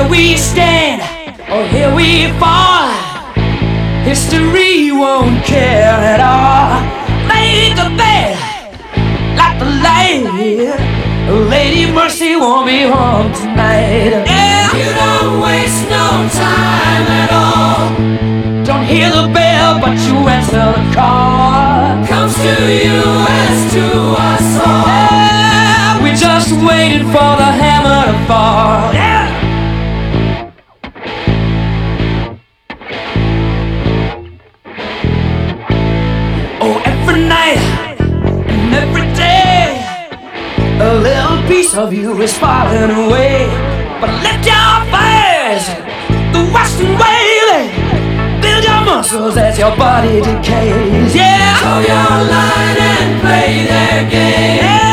we stand or here we fall, history won't care at all. Make a bed like the light, Lady Mercy won't be home tonight. Yeah, you don't waste no time at all. Don't hear the bell, but you answer the call. Comes to you as to us all. Yeah, we're just waiting for the hammer to fall. Yeah. Oh, every night and every day, a little piece of you is falling away. But lift your fires the western way, build your muscles as your body decays. Yeah, toe your line and play their game. Yeah.